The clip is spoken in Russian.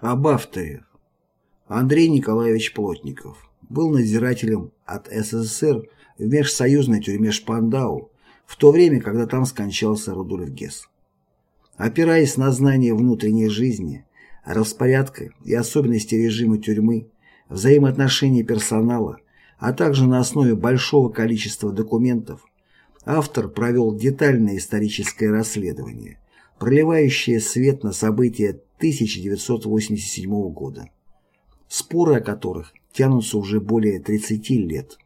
Об авторе. Андрей Николаевич Плотников был надзирателем от СССР в межсоюзной тюрьме Шпандау в то время, когда там скончался Рудольф Гесс. Опираясь на знания внутренней жизни, распорядка и особенностей режима тюрьмы, взаимоотношений персонала, а также на основе большого количества документов, автор провел детальное историческое расследование, проливающее свет на события 1987 года, споры о которых тянутся уже более 30 лет.